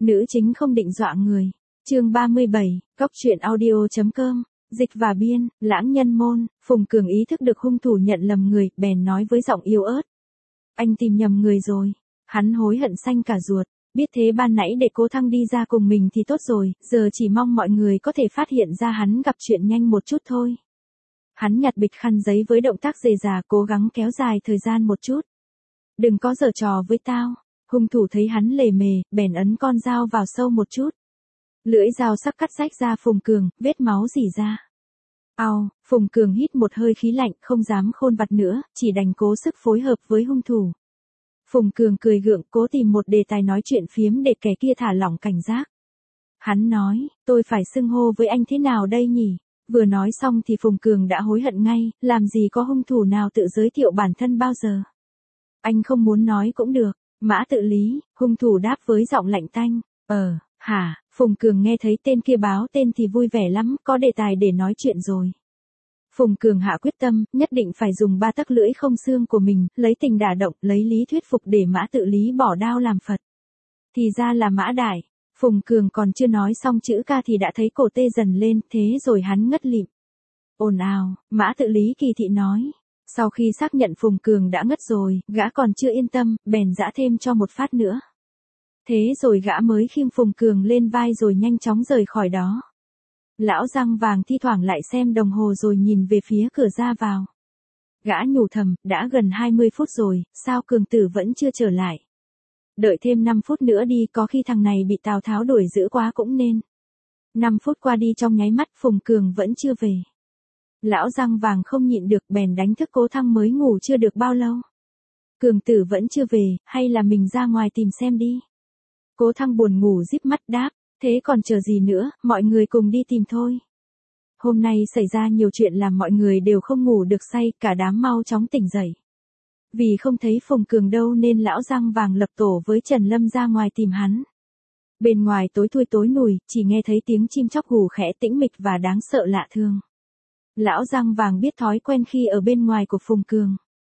Nữ chính không định dọa người. Chương 37, Cóc truyện audio.com. Dịch và biên, Lãng Nhân Môn. Phùng Cường ý thức được hung thủ nhận lầm người, bèn nói với giọng yếu ớt. Anh tìm nhầm người rồi. Hắn hối hận xanh cả ruột. Biết thế ban nãy để Cố Thăng đi ra cùng mình thì tốt rồi, giờ chỉ mong mọi người có thể phát hiện ra hắn gặp chuyện nhanh một chút thôi. Hắn nhặt bịch khăn giấy với động tác dề dà, cố gắng kéo dài thời gian một chút. Đừng có giở trò với tao. Hung thủ thấy hắn lề mề, bèn ấn con dao vào sâu một chút. Lưỡi dao sắc cắt rách da Phùng Cường, vết máu rỉ ra. Ao, Phùng Cường hít một hơi khí lạnh, không dám khôn vặt nữa, chỉ đành cố sức phối hợp với hung thủ. Phùng Cường cười gượng, cố tìm một đề tài nói chuyện phiếm để kẻ kia thả lỏng cảnh giác. Hắn nói, tôi phải xưng hô với anh thế nào đây nhỉ? Vừa nói xong thì Phùng Cường đã hối hận ngay, làm gì có hung thủ nào tự giới thiệu bản thân bao giờ. Anh không muốn nói cũng được. Mã Tự Lý, hung thủ đáp với giọng lạnh tanh. Hả? Phùng Cường nghe thấy tên kia báo tên thì vui vẻ lắm, có đề tài để nói chuyện rồi. Phùng Cường hạ quyết tâm, nhất định phải dùng 3 tấc lưỡi không xương của mình, lấy tình đả động, lấy lý thuyết phục để Mã Tự Lý bỏ đao làm Phật. Thì ra là Mã Đại. Phùng Cường còn chưa nói xong chữ ca thì đã thấy cổ tê dần lên, thế rồi hắn ngất lịm. Ồn ào, Mã Tự Lý kỳ thị nói. Sau khi xác nhận Phùng Cường đã ngất rồi, gã còn chưa yên tâm, bèn giã thêm cho một phát nữa. Thế rồi gã mới khiêng Phùng Cường lên vai rồi nhanh chóng rời khỏi đó. Lão răng vàng thi thoảng lại xem đồng hồ rồi nhìn về phía cửa ra vào. Gã nhủ thầm, đã gần 20 phút rồi, sao Cường Tử vẫn chưa trở lại. Đợi thêm 5 phút nữa đi, có khi thằng này bị Tào Tháo đuổi dữ quá cũng nên. 5 phút qua đi trong nháy mắt Phùng Cường vẫn chưa về. Lão răng vàng không nhịn được bèn đánh thức Cố Thăng mới ngủ chưa được bao lâu. Cường Tử vẫn chưa về, hay là mình ra ngoài tìm xem đi. Cố Thăng buồn ngủ díp mắt đáp, thế còn chờ gì nữa, mọi người cùng đi tìm thôi. Hôm nay xảy ra nhiều chuyện làm mọi người đều không ngủ được say, cả đám mau chóng tỉnh dậy. Vì không thấy Phùng Cường đâu nên lão răng vàng lập tổ với Trần Lâm ra ngoài tìm hắn. Bên ngoài tối thui tối nùi, chỉ nghe thấy tiếng chim chóc gù khẽ tĩnh mịch và đáng sợ lạ thường. Lão răng vàng biết thói quen khi ở bên ngoài của Phùng Cường.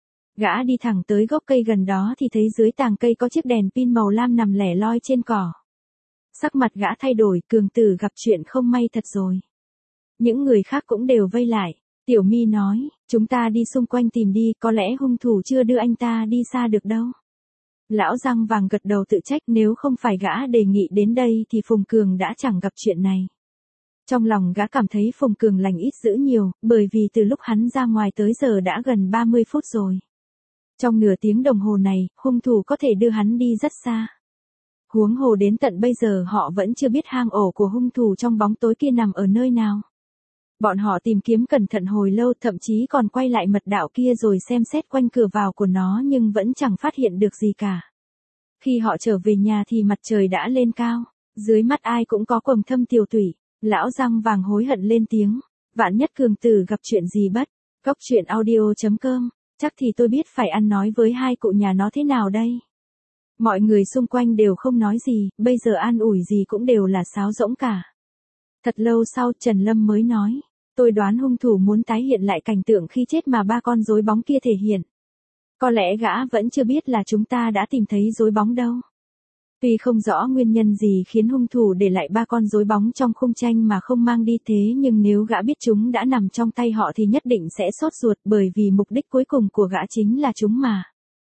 Gã đi thẳng tới gốc cây gần đó thì thấy dưới tàng cây có chiếc đèn pin màu lam nằm lẻ loi trên cỏ. Sắc mặt gã thay đổi, Cường Tử gặp chuyện không may thật rồi. Những người khác cũng đều vây lại. Tiểu My nói, chúng ta đi xung quanh tìm đi, có lẽ hung thủ chưa đưa anh ta đi xa được đâu. Lão răng vàng gật đầu tự trách, nếu không phải gã đề nghị đến đây thì Phùng Cường đã chẳng gặp chuyện này. Trong lòng gã cảm thấy Phùng Cường lành ít dữ nhiều, bởi vì từ lúc hắn ra ngoài tới giờ đã gần 30 phút rồi. Trong nửa tiếng đồng hồ này, hung thủ có thể đưa hắn đi rất xa. Huống hồ đến tận bây giờ họ vẫn chưa biết hang ổ của hung thủ trong bóng tối kia nằm ở nơi nào. Bọn họ tìm kiếm cẩn thận hồi lâu, thậm chí còn quay lại mật đạo kia rồi xem xét quanh cửa vào của nó nhưng vẫn chẳng phát hiện được gì cả. Khi họ trở về nhà thì mặt trời đã lên cao, dưới mắt ai cũng có quầng thâm tiều tủy. Lão răng vàng hối hận lên tiếng, vạn nhất Cường Tử gặp chuyện gì bất. Cóc truyện audio.com, chắc thì tôi biết phải ăn nói với hai cụ nhà nó thế nào đây. Mọi người xung quanh đều không nói gì, bây giờ an ủi gì cũng đều là sáo rỗng cả. Thật lâu sau Trần Lâm mới nói, tôi đoán hung thủ muốn tái hiện lại cảnh tượng khi chết mà 3 con rối bóng kia thể hiện. Có lẽ gã vẫn chưa biết là chúng ta đã tìm thấy rối bóng đâu. Tuy không rõ nguyên nhân gì khiến hung thủ để lại 3 con rối bóng trong khung tranh mà không mang đi, thế nhưng nếu gã biết chúng đã nằm trong tay họ thì nhất định sẽ sốt ruột, bởi vì mục đích cuối cùng của gã chính là chúng mà.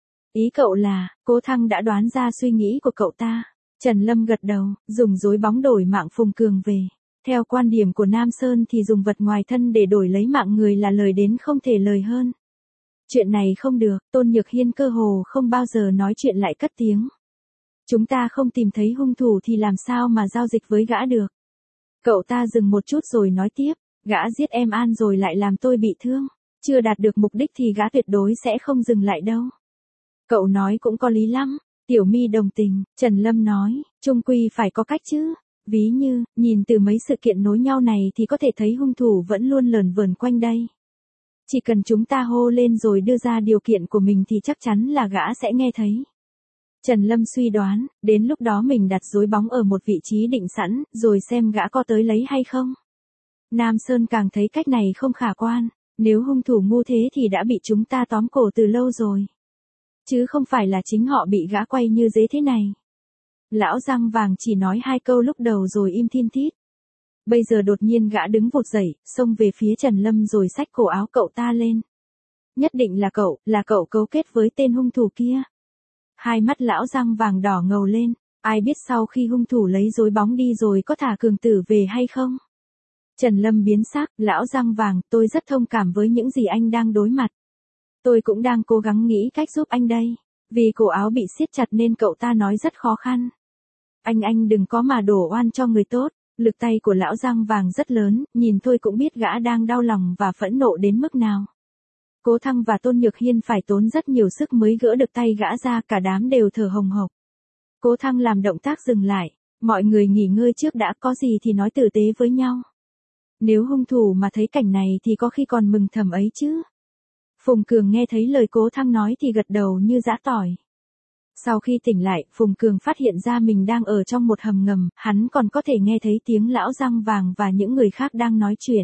Ý cậu là, Cố Thăng đã đoán ra suy nghĩ của cậu ta. Trần Lâm gật đầu, dùng rối bóng đổi mạng Phùng Cường về. Theo quan điểm của Nam Sơn thì dùng vật ngoài thân để đổi lấy mạng người là lời đến không thể lời hơn. Chuyện này không được, Tôn Nhược Hiên cơ hồ không bao giờ nói chuyện lại cất tiếng. Chúng ta không tìm thấy hung thủ thì làm sao mà giao dịch với gã được. Cậu ta dừng một chút rồi nói tiếp, gã giết em An rồi lại làm tôi bị thương. Chưa đạt được mục đích thì gã tuyệt đối sẽ không dừng lại đâu. Cậu nói cũng có lý lắm. Tiểu My đồng tình, Trần Lâm nói, chung quy phải có cách chứ. Ví như, nhìn từ mấy sự kiện nối nhau này thì có thể thấy hung thủ vẫn luôn lờn vờn quanh đây. Chỉ cần chúng ta hô lên rồi đưa ra điều kiện của mình thì chắc chắn là gã sẽ nghe thấy. Trần Lâm suy đoán, đến lúc đó mình đặt rối bóng ở một vị trí định sẵn, rồi xem gã có tới lấy hay không. Nam Sơn càng thấy cách này không khả quan, nếu hung thủ ngu thế thì đã bị chúng ta tóm cổ từ lâu rồi. Chứ không phải là chính họ bị gã quay như dế thế này. Lão răng vàng chỉ nói 2 câu lúc đầu rồi im thin thít. Bây giờ đột nhiên gã đứng vụt dậy, xông về phía Trần Lâm rồi xách cổ áo cậu ta lên. Nhất định là cậu cấu kết với tên hung thủ kia. Hai mắt lão răng vàng đỏ ngầu lên, ai biết sau khi hung thủ lấy rối bóng đi rồi có thả cường tử về hay không? Trần Lâm biến sắc, lão răng vàng, tôi rất thông cảm với những gì anh đang đối mặt. Tôi cũng đang cố gắng nghĩ cách giúp anh đây. Vì cổ áo bị siết chặt nên cậu ta nói rất khó khăn. Anh đừng có mà đổ oan cho người tốt. Lực tay của lão răng vàng rất lớn, nhìn thôi cũng biết gã đang đau lòng và phẫn nộ đến mức nào. Cố Thăng và Tôn Nhược Hiên phải tốn rất nhiều sức mới gỡ được tay gã ra, cả đám đều thở hồng hộc. Cố Thăng làm động tác dừng lại, mọi người nghỉ ngơi trước đã, có gì thì nói tử tế với nhau. Nếu hung thủ mà thấy cảnh này thì có khi còn mừng thầm ấy chứ. Phùng Cường nghe thấy lời Cố Thăng nói thì gật đầu như giã tỏi. Sau khi tỉnh lại, Phùng Cường phát hiện ra mình đang ở trong một hầm ngầm, hắn còn có thể nghe thấy tiếng lão răng vàng và những người khác đang nói chuyện.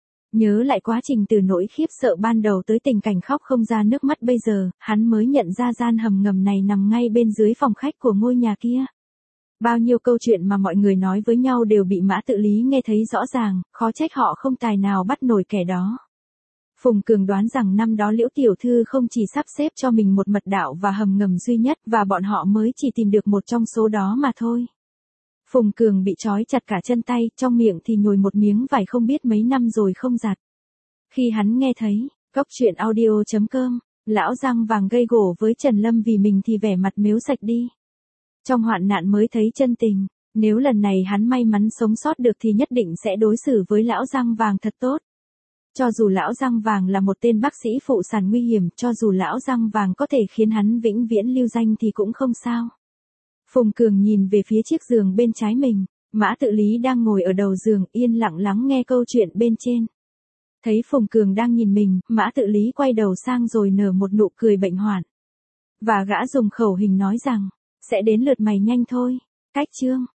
Nhớ lại quá trình từ nỗi khiếp sợ ban đầu tới tình cảnh khóc không ra nước mắt bây giờ, hắn mới nhận ra gian hầm ngầm này nằm ngay bên dưới phòng khách của ngôi nhà kia. Bao nhiêu câu chuyện mà mọi người nói với nhau đều bị Mã Tự Lý nghe thấy rõ ràng, khó trách họ không tài nào bắt nổi kẻ đó. Phùng Cường đoán rằng năm đó Liễu Tiểu Thư không chỉ sắp xếp cho mình một mật đạo và hầm ngầm duy nhất và bọn họ mới chỉ tìm được một trong số đó mà thôi. Phùng Cường bị trói chặt cả chân tay, trong miệng thì nhồi một miếng vải không biết mấy năm rồi không giặt. Khi hắn nghe thấy, Cóc Truyện Audio.com, lão răng vàng gây gổ với Trần Lâm vì mình thì vẻ mặt mếu sạch đi. Trong hoạn nạn mới thấy chân tình, nếu lần này hắn may mắn sống sót được thì nhất định sẽ đối xử với lão răng vàng thật tốt. Cho dù lão răng vàng là một tên bác sĩ phụ sản nguy hiểm, cho dù lão răng vàng có thể khiến hắn vĩnh viễn lưu danh thì cũng không sao. Phùng Cường nhìn về phía chiếc giường bên trái mình, Mã Tự Lý đang ngồi ở đầu giường yên lặng lắng nghe câu chuyện bên trên. Thấy Phùng Cường đang nhìn mình, Mã Tự Lý quay đầu sang rồi nở một nụ cười bệnh hoạn. Và gã dùng khẩu hình nói rằng, sẽ đến lượt mày nhanh thôi, cách chương.